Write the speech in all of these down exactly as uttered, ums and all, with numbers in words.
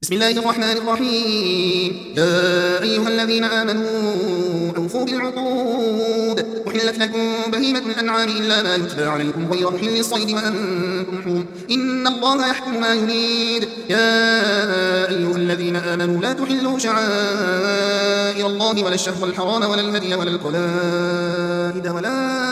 بسم الله الرحمن الرحيم. يا أيها الذين آمنوا أوفوا بالعقود، أحلت لكم بهيمة الأنعام إلا ما يتلى عليكم غير محل الصيد وأنتم حرم، إن الله يحكم ما يريد. يا أيها الذين آمنوا لا تحلوا شعائر الله ولا الشهر الحرام ولا الهدي ولا القلائد ولا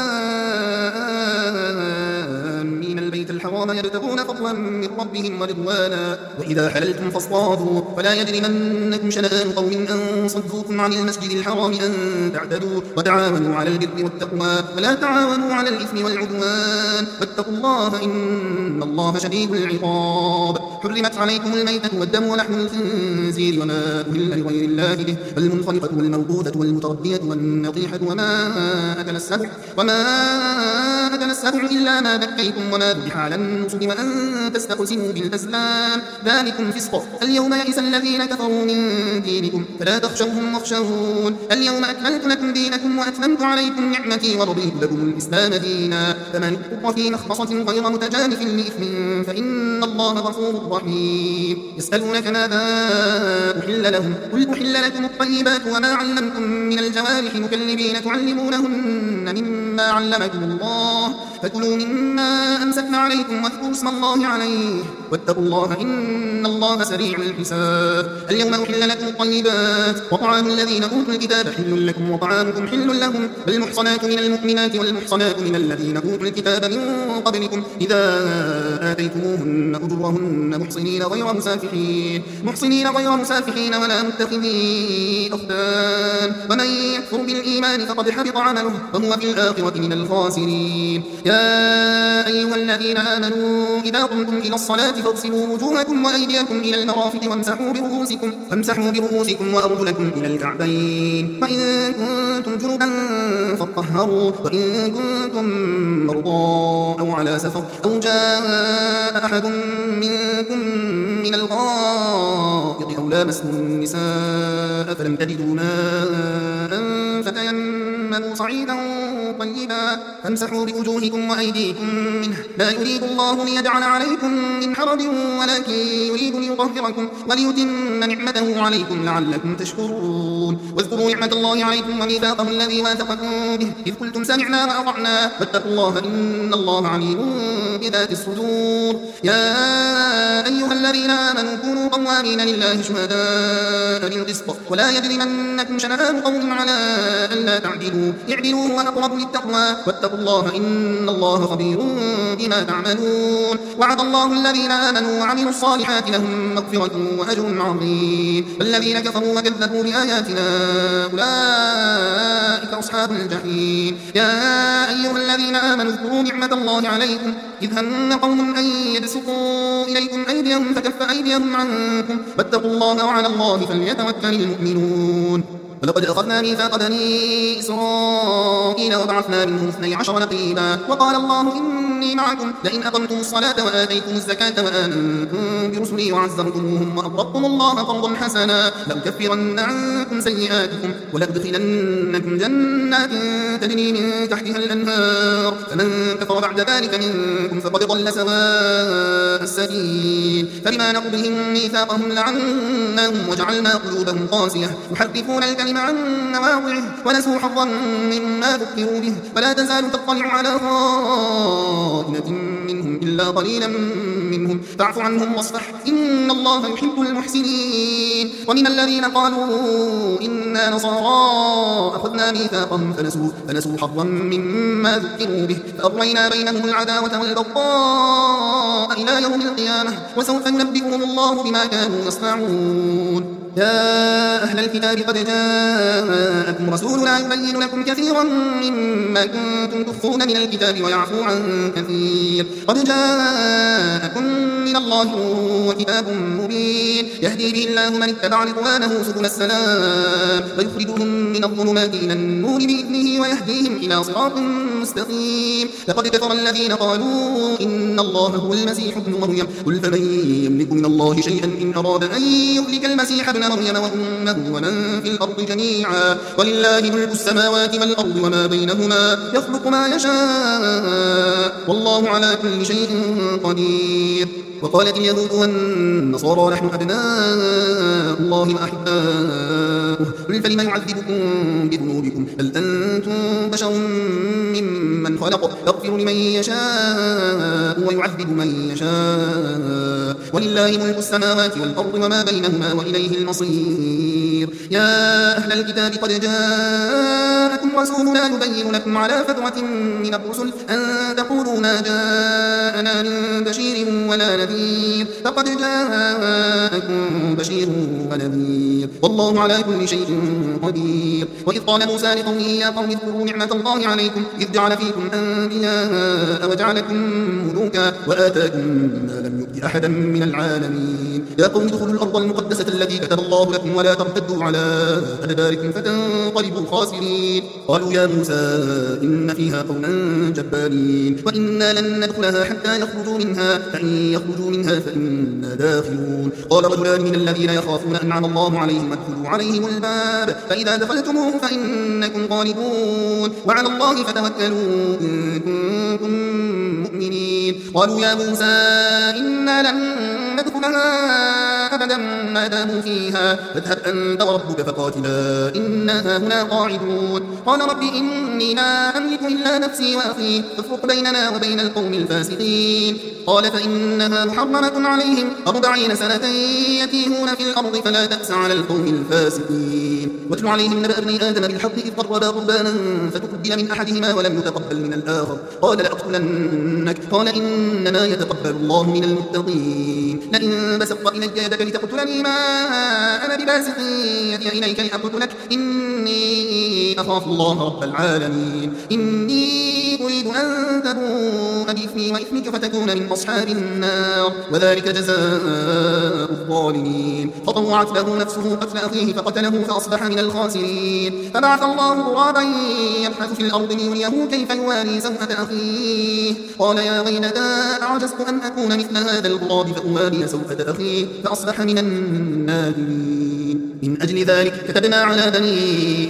آمين البيت الحرام يبتغون فضلا من ربهم ورضوانا، وإذا حللتم فاصطادوا ولا يجرمنكم شنآن قوم أن صدوكم عن المسجد الحرام أن تعتدوا، وتعاونوا على البر والتقوى ولا تعاونوا على الإثم والعدوان، واتقوا الله إن الله شديد العقاب. حرمت عليكم الميتة والدم ولحم الخنزير وما أهل لغير الله به، والمنخنقة والموقوذة والمتردية والنطيحة وما أكل السبع وما أكل السبع إلا ما ذكيتم وما ذبح على النصب وأن تستقسموا بالأزلام، ذلكم فسق. اليوم يئس الذين كفروا من دينكم فلا تخشوهم واخشون. اليوم أكملت لكم دينكم وأتممت عليكم نعمتي ورضيت لكم الإسلام دينا، فمن اضطر في مخمصة غير متجانف لإثم فإن الله غفور رحيم. يسألونك ماذا أحل لهم، قل أحل لكم الطيبات وما علمتم من الجوارح مكلبين تعلمونهن مما علمكم الله، فكلوا مما أمسكن عليكم واذكروا اسم الله عليه واتقوا الله إن الله سريع الحساب. اليوم أحل لكم الطيبات وطعام الذين أوتوا الكتاب حل لكم وطعامكم حل لهم، والمحصنات من المؤمنات والمحصنات من الذين أوتوا الكتاب من قبلكم إذا آتيتموهن أجورهن محصنين غير مسافحين محصنين غير مسافحين ولا متخذي أخدان، ومن يكفر بالإيمان فقد حبط عمله وهو في الآخرة من الخاسرين. يا أيها الذين آمنوا إذا قمتم إلى الصلاة فاغسلوا وجوهكم وأيديكم إلى المرافق وامسحوا برؤوسكم وامسحوا برؤوسكم وأرجلكم إلى الكعبين، وإن كنتم جنبا فاطهروا، وإن كنتم مرضى أو على سفر أو جاء أحد منكم من الغائط أو لامستم النساء فلم تجدوا ماء فتيمموا صعيدا طيبا فامسحوا بوجوهكم وأيديكم منه، لا يريد الله ليجعل عليكم من حرج ولكن يريد ليطهركم وليتم نعمته عليكم لعلكم تشكرون. واذكروا نعمة الله عليكم وميثاقه الذي واثقكم به إذ قلتم سمعنا وأطعنا واتقوا الله إن الله عليم بذات الصدور. يا أيها الذين آمنوا كونوا قوامين لله شهداء بالقسط ولا يجرمنكم شنآن قوم على ألا تعدلوا اعدلوا هو أقرب للتقوى واتقوا الله إن الله خبير بما تعملون. وعد الله الذين آمنوا وعملوا الصالحات لهم مغفرة وأجر عظيم، والذين كفروا وكذبوا بآياتنا أولئك أصحاب الجحيم. يا أيها الذين آمنوا اذكروا نعمة الله عليكم إذ هم قوم أن يبسطوا إليكم أيديهم فكف أيديهم عنكم واتقوا الله وعلى الله فليتوكل المؤمنون. ولقد أخذنا ميثاق بني إسرائيل وبعثنا منهم اثني عشر نقيبا وقال الله إني معكم لئن أقمتم الصلاة وآتيتم الزكاة وآمنتم برسلي وعزرتموهم وأقرضتم الله قرضا حسنا لأكفرن عنكم سيئاتكم ولأدخلنكم جنات تجري من تحتها الأنهار، فمن كفر بعد ذلك منكم فقد ضل سواء السبيل. فبما نقضهم ميثاقهم لعناهم وجعلنا قلوبهم قاسية يحرفون الكلم عن مواضعه ونسوا حظا مما ذكروا به، ولا تزال تطلع على خائنة منهم إلا قليلا منهم فاعف عنهم واصفح إن الله يحب المحسنين. ومن الذين قالوا إنا نصارى أخذنا ميثاقهم فنسوا, فنسوا حظا مما ذكروا به فأغرينا بينهم العداوة والبغضاء إلى يوم القيامة وسوف ينبئهم الله بما كانوا يصنعون. يا أهل الكتاب قد جاءكم رسولنا يبين لكم كثيرا مما كنتم تخفون من الكتاب ويعفو عن كثير، قد جاءكم من الله وكتاب مبين يهدي به الله من اتبع رضوانه سبل السلام ويخرجهم من الظلمات إلى النور بإذنه ويهديهم إلى صراط مستقيم. لقد كفر الذين قالوا إن الله هو المسيح ابن مريم قل فمن يملك من الله شيئا إن أراد أن يهلك المسيح ابن مريم وأمه ومن في الأرض جميعا ولله ملك السماوات والأرض وما بينهما يخلق ما يشاء والله على كل شيء قدير. وقالت اليهود والنصارى نحن أبناء الله وأحباؤه قل فلم يعذبكم بذنوبكم بل أنتم بشر ممن خلق يغفر لمن يشاء ويعذب من يشاء ولله ملك السماوات والأرض وما بينهما وإليه المصير. يا أهل الكتاب قد جاءكم رسولنا يبين لكم على فترة من الرسل أن تقولوا ما جاءنا من بشير ولا نذير فقد جاءكم بشير ونذير والله على كل شيء قدير. وإذ قال موسى لقومه يا قوم اذكروا نعمة الله عليكم إذ جعل فيكم أنبياء وجعلكم ملوكا وآتاكم ما لم يؤت أحدا من العالمين. يا قوم ادخلوا الأرض المقدسة التي كتب الله لكم ولا ترتدوا على أدباركم فتنقلبوا خاسرين. قالوا يا موسى إن فيها قوما جبارين وإنا لن ندخلها حتى يخرجوا منها فإن يخرجوا منها فإنا داخلون. قال رجلان من الذين يخافون أنعم الله عليهم ادخلوا عليهم الباب فإذا دخلتموه فإنكم غالبون وعلى الله فتوكلوا إن كنتم مؤمنين. قالوا يا موسى إنا لن ندخلها أبدا ما داموا فيها فاذهب أنت وربك فقاتلا إنا هنا قاعدون. قال رب إني لا أملك إلا نفسي وأخي فافرق بيننا وبين القوم الفاسقين. قال فإنها محرمة عليهم أربعين سنة يتيهون في الأرض فلا تأس على القوم الفاسقين. واتل عليهم نبأ ابني آدم بالحق إذ قربا قربانا فتقبل من أحدهما ولم يتقبل من الآخر قال لأقتلنك قال إنما يتقبل الله من المتقين. لئن بسطت إلي يدك لتقتلني ما أنا بباسط يدي إليك لأقتلك إني أخاف الله رب العالمين. إني أريد أن تبوء بإثمي وإثمك فتكون من أصحاب النار وذلك جزاء الظالمين. فطوعت له نفسه قتل أخيه فقتله فأصبح من الخاسرين. فبعث الله غرابا يبحث في الأرض ليريه كيف يواري سوءة أخيه قال يا ويلتى أعجزت أن أكون مثل هذا الغراب فأواري سوءة أخيه فأصبح من النادمين. من أجل ذلك كتبنا على بني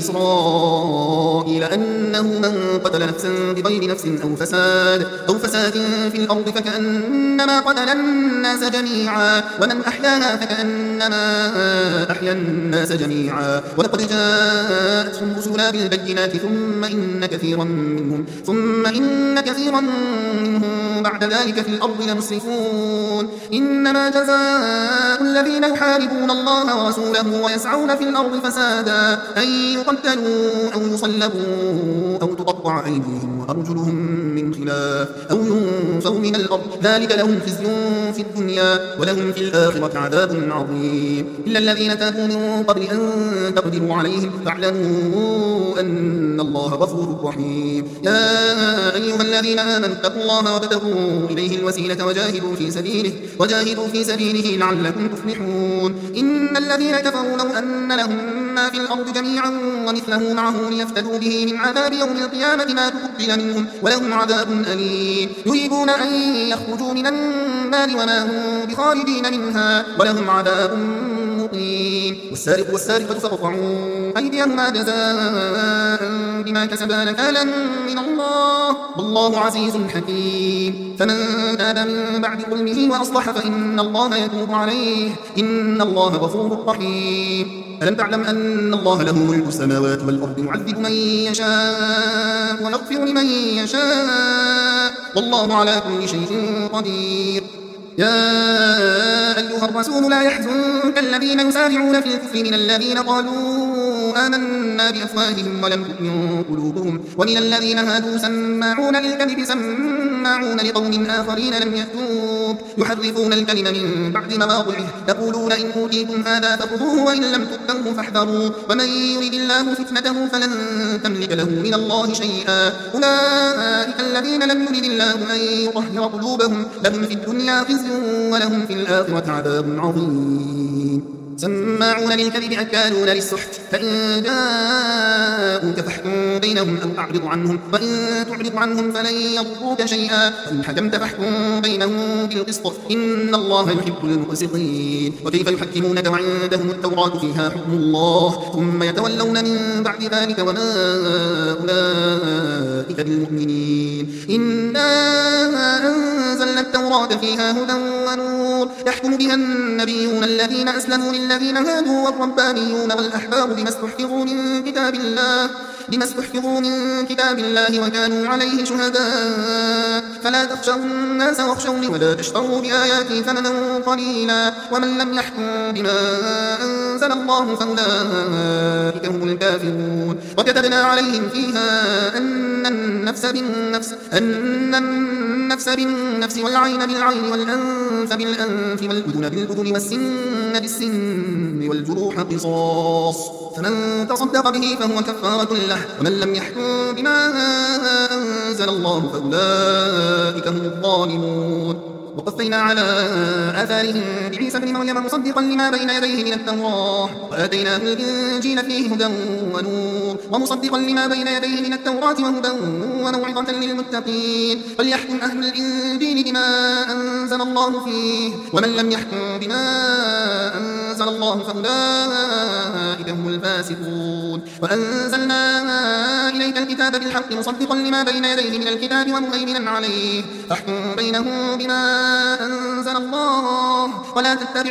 إسرائيل أنه من قتل نفسا بغير نفس أو فساد أو فساد في الأرض فكأنما قتل الناس جميعا ومن أحياها فكأنما أحيا الناس جميعا. ولقد جاءتهم رسلنا بالبينات ثم إن كثيرا منهم ثم إن كثيرا منهم بعد ذلك في الأرض لمسرفون. إنما جزاء الذين يحاربون الله ورسوله ويسعون في الأرض فسادا أن يقتلوا أو يصلبوا أو تقطع أيديهم وأرجلهم من خلاف أو ينفوا من الأرض ذلك لهم خزي في الدنيا ولهم في الآخرة عذاب عظيم. إلا الذين تابوا من قبل أن تقدروا عليهم فاعلموا أن الله غفور رحيم. يا أيها الذين آمنوا اتقوا الله وابتغوا إليه الوسيلة وجاهدوا في سبيله وجاهدوا في سبيله لعلكم تفلحون. إن الذين كفروا لو أن لهم ما في الأرض جميعا ومثله معه ليفتدوا به من عذاب يوم القيامة ما تقبل منهم ولهم عذاب أليم. يريدون أن يخرجوا من النار وما هم بخارجين منها ولهم عذاب مقيم. والسارق والسارقة فاقطعوا أيديهما جزاء بما كسبا نكالا من الله والله عزيز حكيم. فمن تاب من بعد ظلمه وأصلح فإن الله يتوب عليه إن الله غفور رحيم. ألم تعلم أن الله له ملك السماوات والأرض يعذب من يشاء ويغفر لمن يشاء والله على كل شيء قدير. يا أيها الرسول لا يحزنك الذين يسارعون في الكفر من الذين قالوا آمنا بأفواههم ولم تؤمن قلوبهم ومن الذين هادوا سماعون للكذب سماعون لقوم آخرين لم يأتوك يحرفون الكلم من بعد مواضعه يقولون إن أوتيتم هذا فخذوه وإن لم تؤتوه فاحذروا ومن يرد الله فتنته فلن تملك له من الله شيئا. أولئك الذين لم يرد الله أن يطهر قلوبهم لهم في الدنيا خزي ولهم في الآخرة عذاب عظيم. سماعون للكذب أكالون للسحت فإن جاءوك فاحكم بينهم أو أعرض عنهم وإن تعرض عنهم فلن يضروك شيئا وإن حكمت فاحكم بينهم بالقسط إن الله يحب المقسطين. وكيف يحكمونك وعندهم التوراة فيها حكم الله ثم يتولون من بعد ذلك وما أولئك بالمؤمنين. إنا وأنزلنا التوراة فيها هدى ونور يحكم بها النبيون الذين أسلموا للذين هادوا والربانيون والأحبار بما استحفظوا من كتاب الله بما استحفظوا من كتاب الله وكانوا عليه شهداء فلا تخشوا الناس واخشوني ولا تشتروا بآياتي ثمنا قليلا ومن لم يحكم بما أنزل الله فأولئك هم الكافرون وكتبنا عليهم فيها أن النفس بالنفس أن النفس بالنفس والعين بالعين والأنف بالأنف والأذن بالأذن والسن بالسن والجروح قصاص فمن تصدق به فهو كفارة له ومن لم يحكم بما أنزل الله فأولئك هم الظالمون وقفينا على آثارهم بعيسى بن مريم مصدقا لما بين يديه من التوراة وآتيناه الإنجيل فيه هدى ونور ومصدقا لما بين يديه من التوراة وهدى وموعظة للمتقين فليحكم أهل الإنجيل بما أنزل الله فيه ومن لم يحكم بما أنزل الله فأولئك هم الفاسقون وأنزلنا إليك الكتاب بالحق مصدقا لما بين يديه من الكتاب ومهيمنا عليه فاحكم بينهم بما أنزل الله ولا تتبع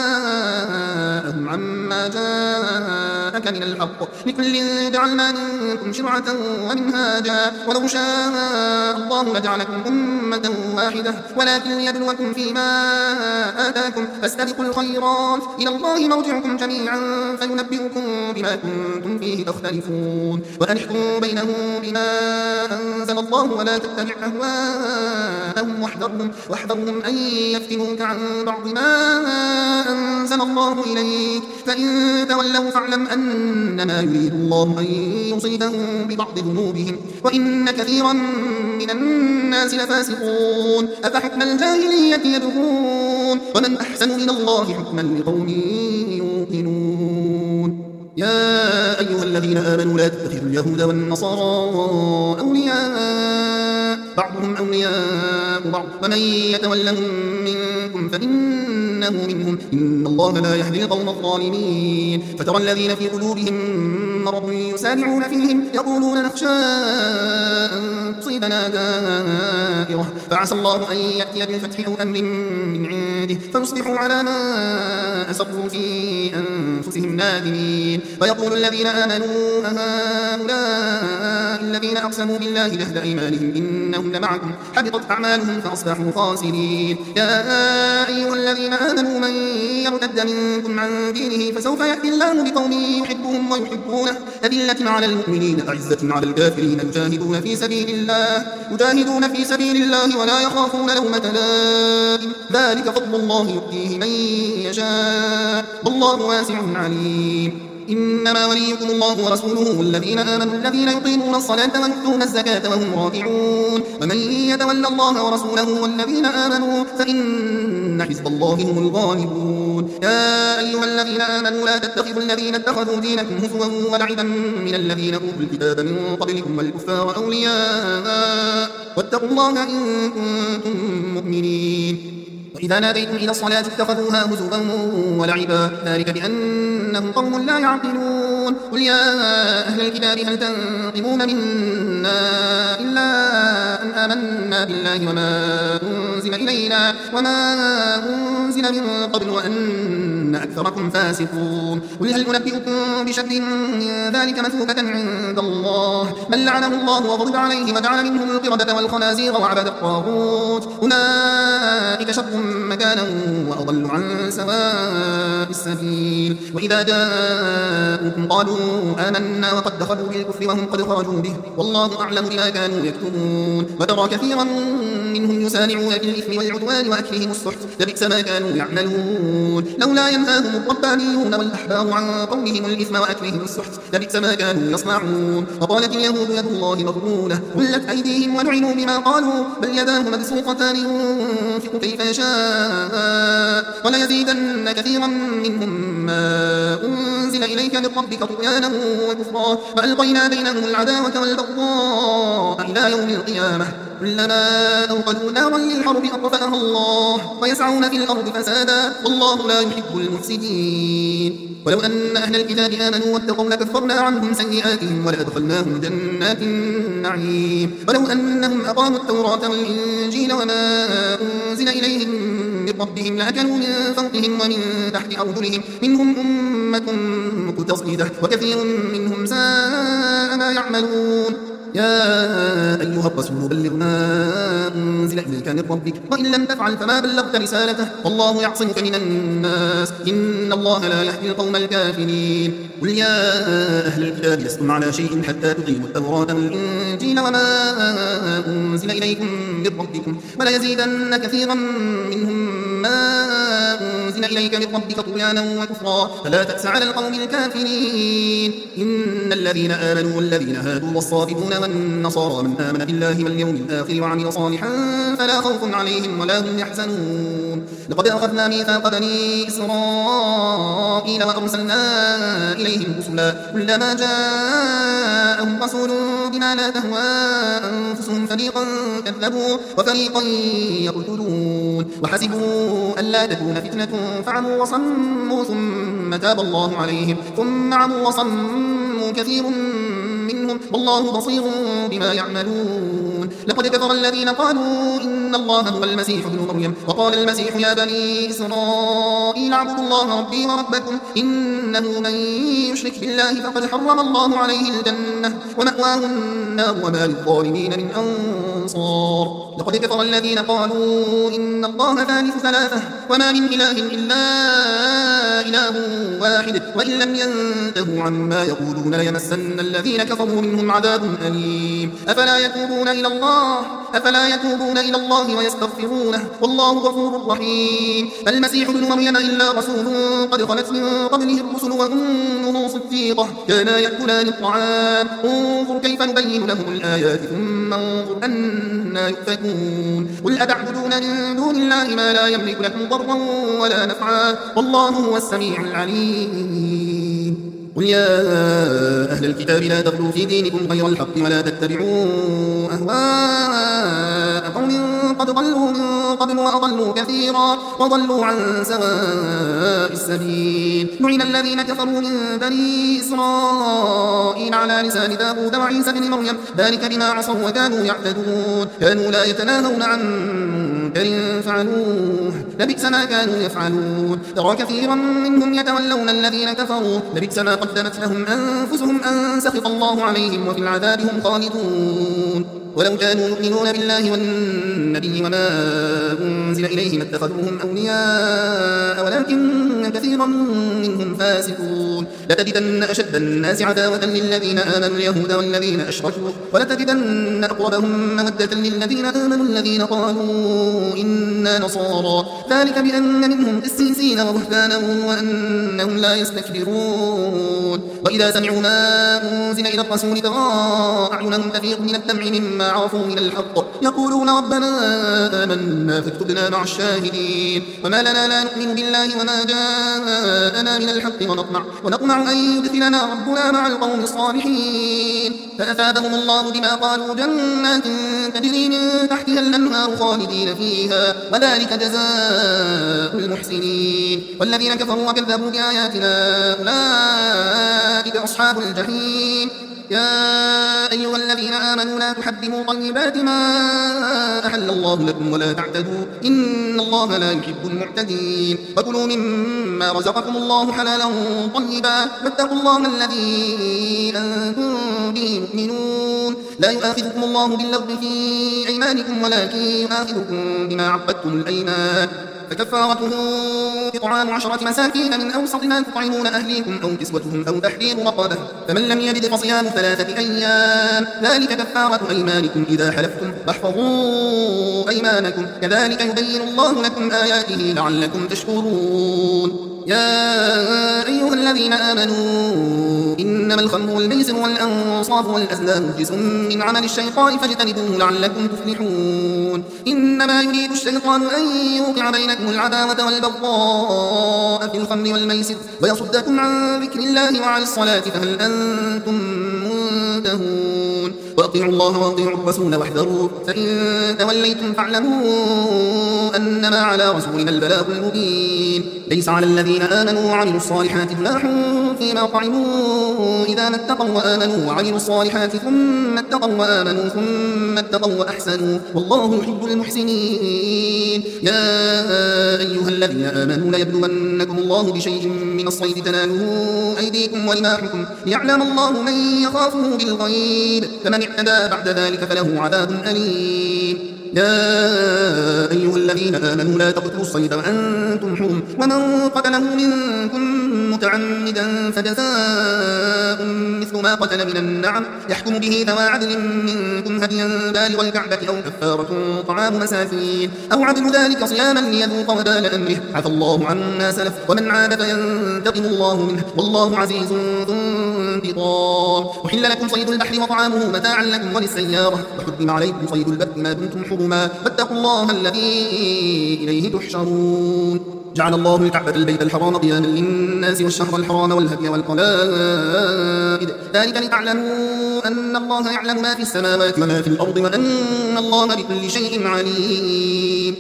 أهواءهم عما جاءك من الحق لكل جعلنا منكم شرعة ومنهاجا ولو شاء الله لجعلكم أمة واحدة ولكن ليبلوكم فيما آتاكم فاستبقوا الخيرات إلى الله مرجعكم جميعا فينبئكم بما كنتم فيه تختلفون وأن احكموا بينهم بما أنزل الله ولا تتبع أهواءهم واحذرهم واحذرهم أن يفتنوك عن بعض ما أنزل الله إليك فإن تولوا فاعلم أنما يريد الله أن يصيبهم ببعض ذنوبهم وإن كثيرا من الناس لفاسقون أفحكم الجاهلية يبغون ومن أحسن من الله حكما لقوم يوقنون يا أيها الذين آمنوا لا تتخذوا اليهود والنصارى أولياء بعضهم أولياء بعض ومن يتولهم منكم فإنه منهم إن الله لا يهدي القوم الظالمين فترى الذين في قلوبهم مرض يسارعون فيهم يقولون نخشى أن تصيبنا دائرة فعسى الله أن يأتي بالفتح أو أمر من عنده فيصبحوا على ما أسروا في أنفسهم نادمين ويقول الذين آمنوا أهؤلاء الذين أقسموا بالله جهد أيمانهم إنهم لمعكم حبطت أعمالهم فأصبحوا خاسرين يا أيها الذين آمنوا من يرتد منكم عن دينه فسوف يأتي الله بقوم يحبهم ويحبونه أذلة على المؤمنين أعزة على الكافرين يجاهدون في سبيل الله يجاهدون في سبيل الله ولا يخافون لومة لائم ذلك فضل الله يؤتيه من يشاء والله واسع عليم إنما وليكم الله ورسوله والذين آمنوا الذين يقيمون الصلاة ويؤتون الزكاة وهم راكعون ومن يتولى الله ورسوله والذين آمنوا فإن حزب الله هم الغالبون يا أيها الذين آمنوا لا تتخذوا الذين اتخذوا دينكم هزوا ولعبا من الذين أوتوا الكتاب من قبلكم والكفار أولياء واتقوا الله إن كنتم مؤمنين وإذا ناديتم إلى الصلاة اتخذوها هزوا ولعبا ذلك بأنهم قوم لا يعقلون قل يا أهل الكتاب هل تنقمون منا إلا أن آمنا بالله وما أنزل إلينا وما أنزل من قبل وأن أكثركم فاسقون قل هل أنبئكم بشر من ذلك مثوبة عند الله من لعنه الله وغضب عليه وجعل منهم القردة والخنازير وعبد الطاغوت أولئك شر مكانا وأضل عن سواء السبيل وإذا جاءوكم قالوا آمنا وقد دخلوا بالكفر وهم قد خرجوا به والله أعلم بما كانوا يكتمون وترى كثيرا منهم يسارعون في الإثم والعدوان وأكلهم السحت لبئس ما كانوا يعملون لولا ينهاهم الربانيون والأحبار عن قولهم الإثم وأكلهم السحت لبئس ما كانوا يصنعون وقالت اليهود يد الله مغلولة غلت أيديهم ولعنوا بما قالوا بل يداه مبسوطتان ينفق كيف يشاء وليزيدن كثيرا منهم ما أنزل إليك من ربك طغيانا وكفرا وألقينا بينهم العداوة والبغضاء إلى يوم القيامة كلما أوقدوا نارا للحرب أطفأها الله ويسعون في الأرض فسادا والله لا يحب المفسدين. ولو أن أهل الكتاب آمنوا واتقوا لكفرنا عنهم سيئاتهم ولأدخلناهم جنات النعيم. ولو أنهم أقاموا التوراة والإنجيل وما أنزل إليهم من ربهم لأكلوا من فوقهم ومن تحت أرجلهم منهم أمة مقتصدة وكثير منهم ساء ما يعملون. يا أيها الرسول بلغ ما أنزل إليك من ربك وإن لم تفعل فما بلغت رسالته والله يعصمك من الناس إن الله لا يهدي القوم الكافرين. قل يا أهل الكتاب لستم على شيء حتى تقيموا التوراة والإنجيل وما أنزل إليكم من ربكم وليزيدن كثيرا منهم ما أنزل إليك من ربك طغيانا وكفرا فلا تأس على القوم الكافرين. إن الذين آمنوا والذين هادوا والصابئون والنصارى من آمن بالله واليوم الآخر وعمل صالحا فلا خوف عليهم ولا هم يحزنون. لقد أخذنا ميثاق بني إسرائيل وأرسلنا إليهم رسلا كلما جاءهم رسول بما لا تهوى أنفسهم فريقا كذبوا وفريقا يقتلون وحسبوا ألا تكون فتنة فعموا وصموا ثم تاب الله عليهم ثم عموا وصموا كثير منهم والله بصير بما يعملون. لقد كفر الذين قالوا إن الله هو المسيح ابن مريم وقال المسيح يا بني إسرائيل اعبدوا الله ربي وربكم إنه من يشرك بالله فقد حرم الله عليه الجنة ومأواه النار وما للظالمين من أنصار. لقد كفر الذين قالوا إن الله ثالث ثلاثة وما من إله إلا إله واحد وإن لم ينتهوا عما يقولون ليمسن الذين كفروا منهم عذاب أليم. أفلا يتوبون إلى الله أفلا يتوبون إلى الله ويستغفرونه والله غفور رحيم. المسيح ابن مريم إلا رسول قد خلت من قبله الرسل وأمه صديقة كانا يأكلان الطعام انظر كيف نبين لهم الآيات ثم انظر أنا يؤفكون. قل أتعبدون من دون الله ما لا يملك لكم ضرا ولا نفعا والله هو السميع العليم. قل يا أهل الكتاب لا تغلوا في دينكم غير الحق ولا تتبعوا أهواء قوم قد ضلوا من قبل وأضلوا كثيرا وضلوا عن سواء السبيل. لعن الذين كفروا من بني إسرائيل على لسان داود وعيسى بن مريم ذلك بما عصوا وكانوا يعتدون كانوا لا يتناهون عن منكر فعلوه لبئس ما كانوا يفعلون. ترى كثيرا منهم يتولون الذين كفروا لبئس ما قدمت لهم أنفسهم أن سخط الله عليهم وفي العذاب هم خالدون. ولو كانوا يؤمنون بالله والنبي وما أنزل إليهم اتخذوهم أولياء ولكن كثيرا منهم فاسقون. لتجدن أشد الناس عداوة للذين آمنوا اليهود والذين أشركوا ولتجدن أقربهم مودة للذين آمنوا الذين قالوا إنا نصارى ذلك بأن منهم قسيسين ورهبانا وأنهم لا يستكبرون. وإذا سمعوا ما أنزل إلى الرسول ترى أعينهم تفيض من الدمع مما عرفوا من الحق يقولون ربنا آمنا فاكتبنا مع الشاهدين. وما لنا لا نؤمن بالله وما جاءنا من الحق ونطمع, ونطمع أن يدخلنا ربنا مع القوم الصالحين. فأثابهم الله بما قالوا جنات تجري من تحتها الأنهار خالدين فيها وذلك جزاء المحسنين. والذين كفروا وكذبوا بآياتنا أولئك أصحاب الجحيم. يا أيها الذين آمنوا لا تحرموا طيبات ما أحل الله لكم ولا تعتدوا إن الله لا يحب المعتدين. وكلوا مما رزقكم الله حلالا طيبا واتقوا الله الذي أنتم به مؤمنون. لا يؤاخذكم الله باللغو في أيمانكم ولكن يؤاخذكم بما عقدتم الأيمان فكفارته إطعام عشرة مساكين من أوسط ما تطعمون أهليكم أو كسوتهم أو تحرير رقبة فمن لم يجد فصيام ثلاثة أيام ذلك كفارة أيمانكم إذا حلفتم واحفظوا أيمانكم كذلك يبين الله لكم آياته لعلكم تشكرون. يا أيها الذين آمنوا إنما الخمر والميسر والأنصاب والأزلام رجس من عمل الشيطان فاجتنبوه لعلكم تفلحون. إنما يريد الشيطان أن يوقع بينكم العداوة والبغضاء في الخمر والميسر ويصدكم عن ذكر الله وعن الصلاة فهل أنتم منتهون. وأطيعوا الله وأطيعوا الرسول واحذروا فإن توليتم فاعلموا أنما على رسولنا البلاغ المبين ليس على الذين آمنوا وعملوا الصالحات جناح فيما طعموا إذا ما اتقوا وآمنوا وعملوا الصالحات ثم اتقوا وآمنوا ثم اتقوا وأحسنوا والله يحب المحسنين. يا أيها الذين آمنوا ليبلونكم الله بشيء من الصيد تناله أيديكم ورماحكم ليعلم الله من يخافه بالغيب فمن اعتدى بعد ذلك فله عذاب أليم. يا أيها الذين آمنوا لا تقتلوا الصيد وأنتم حرم ومن قتله منكم متعمدا فجزاء مثل ما قتل من النعم يحكم به ذوى عدل منكم هديا بالغ الكعبة أو كفارة طعام مساكين أو عدل ذلك صياما ليذوق وبال أمره عفى الله عما سلف ومن عاد فينتقم الله منه والله عزيز ذو انتقام. أحل لكم صيد البحر وطعامه متاعا لكم وللسيارة وحرم عليكم صيد البر ما دمتم حرما واتقوا الله الذي إليه تحشرون. جعل الله الكعبة البيت الحرام قياما للناس والشهر الحرام والهدي والقلائد ذلك لتعلموا أن الله يعلم ما في السماوات وما في الأرض وأن الله بكل شيء عليم.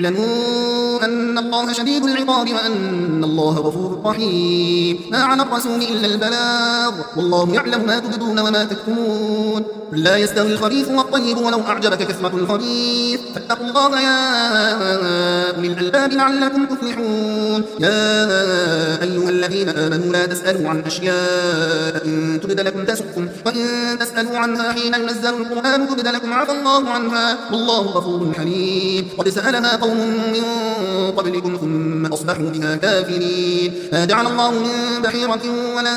اعلموا أن الله شديد العقاب وأن الله غفور رحيم. ما على الرسول إلا البلاغ والله يعلم ما تبدون وما تكتمون. لا يستوي الخبيث والطيب ولو أعجبك كثرة الخبيث فاتقوا الله يا أولي الألباب لعلكم تفلحون. يا أيها الذين آمنوا لا تسألوا عن أشياء إن تبد لكم تسؤكم وإن تسألوا عنها حين ينزل القرآن تبد لكم عفى الله عنها والله غفور حليم. قد سألها قوم من قبلكم ثم أصبحوا بها كافرين. ما جعل الله من بحيرة ولا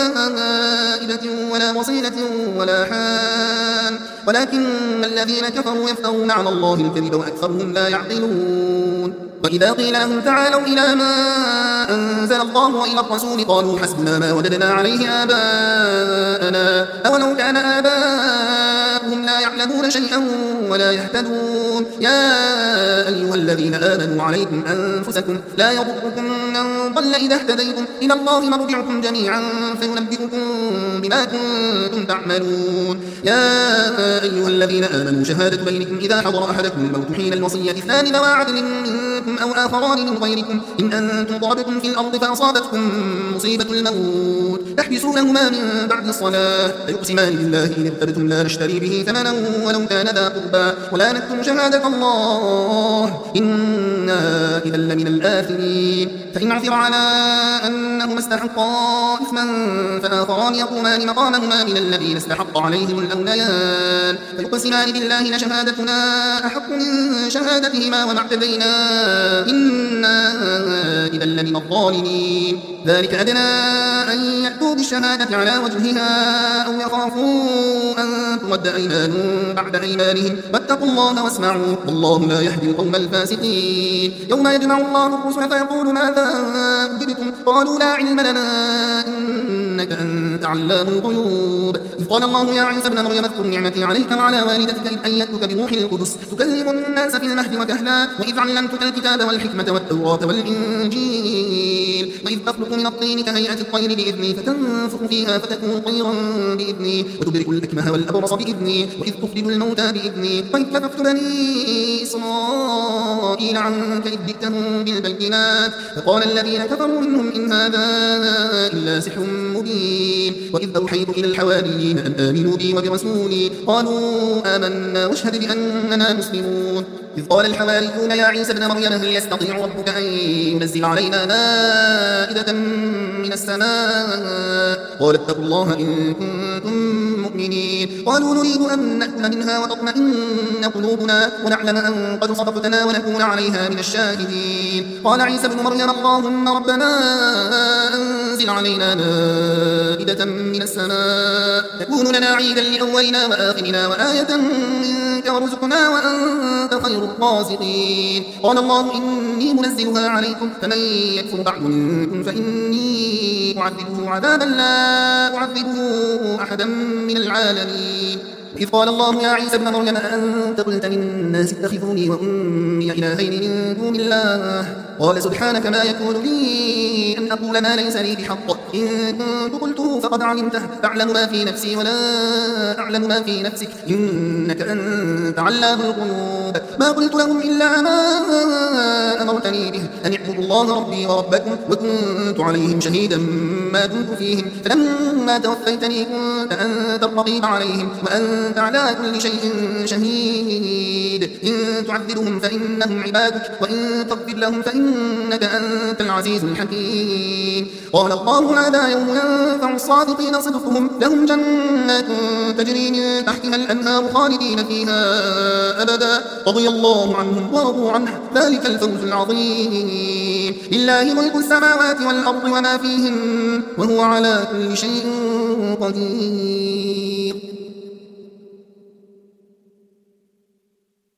سائبة ولا وصيلة ولا حام ولكن الذين كفروا يفترون على الله الكذب وأكثرهم لا يعقلون. وإذا قيل لهم تعالوا إلى ما أنزل الله وإلى الرسول قالوا حسبنا ما وجدنا عليه آباءنا أولو كان آباؤهم لا يعلمون شيئا ولا يهتدون. يا أيها الذين آمنوا عليكم أنفسكم لا يضركم من ضل إذا اهتديتم إلى الله مرجعكم جميعا فينبئكم بما كنتم تعملون. يا أيها الذين آمنوا شهادة بينكم إذا حضر أحدكم الموت حين الوصية اثنان ذوى عدل منكم أو آخران من غيركم إن أنتم ضربتم في الأرض فأصابتكم مصيبة الموت تحبسونهما من بعد الصلاة فيقسمان بالله إن ارتبتم لا نشتري به ثمنا ولو كان ذا قربى ولا نكتم شهادة الله إنا إذا لمن الآثمين. فإن عثر على أنهما استحقا إثما فآخران يقومان مقامهما من الذين استحق عليهم الأوليان فيقسمان بالله لشهادتنا أحق من شهادتهما وما اعتدينا إنا إذا لمن الظالمين. ذلك أدنى أن يأتوا بالشهادة على وجهها أو يخافوا أن ترد أيمان بعد أيمانهم واتقوا الله واسمعوا والله لا يهدي القوم الفاسقين. يوم يجمع الله الرسل فيقول ماذا أجبتم قالوا لا علم لنا إنك أنت علام الغيوب. إذ قال الله يا عيسى ابن مريم اذكر نعمتي عليك وعلى والدتك إذ أيدتك بروح القدس تكلم الناس في المهد وكهلا وإذ علمتك الكتاب والحكمة والتوراة والإنجيل وإذ تخلق من الطين كهيئة الطير بإذني فتنفخ فيها فتكون طيرا بإذني وتبرئ الأكمه والأبرص بإذني وإذ تخرج الموتى بإذني وإذ كففت بني إسرائيل عنك إذ جئتهم بالبينات فقال الذين كفروا منهم إن هذا إلا سحر مبين. وإذ أوحيت إلى الحواريين أن آمنوا بي وبرسولي قالوا آمنا واشهد بأننا مسلمون. إذ قال الحواريون يا عيسى ابن مريم هل يستطيع ربك أن ينزل علينا مائدة من السماء قال اتقوا الله إن كنتم مؤمنين. قالوا نريد أن نأكل منها وتطمئن قلوبنا ونعلم أن قد صدقتنا ونكون عليها من الشاهدين. قال عيسى ابن مريم اللهم ربنا أنزل علينا مائدة من السماء تكون لنا عيدا لأولنا وآخرنا وآية منك وارزقنا وأنت خير الرازقين. قال الله إني منزلها عليكم فمن يكفر بعد منكم فإني أعذبه عذابا لا أعذبه أحدا من العالمين. إذ قال الله يا عيسى ابن مريم أأنت قلت للناس الناس اتخذوني وأمي إلهين من دون الله قال سبحانك ما يكون لي أن أقول ما ليس لي بحق إن كنت قلته فقد علمته تعلم ما في نفسي ولا أعلم ما في نفسك إنك أنت علام الغيوب ما قلت لهم إلا ما أمرتني به أن اعبدوا الله ربي وربكم وكنت عليهم شهيدا ما دمت فيهم فلما توفيتني كنت أنت الرقيب عليهم وأنت على كل شيء شهيد إن تعذبهم فإنهم عبادك وإن تغفر لهم فإنك أنت العزيز الحكيم قال الله هذا يوم ينفع الصادقين صدقهم لهم جنات تجري من تحتها الأنهار خالدين فيها أبدا رضي الله عنهم ورضوا عنه ذلك الفوز العظيم لله ملك السماوات والأرض وما فيهن وهو على كل شيء قدير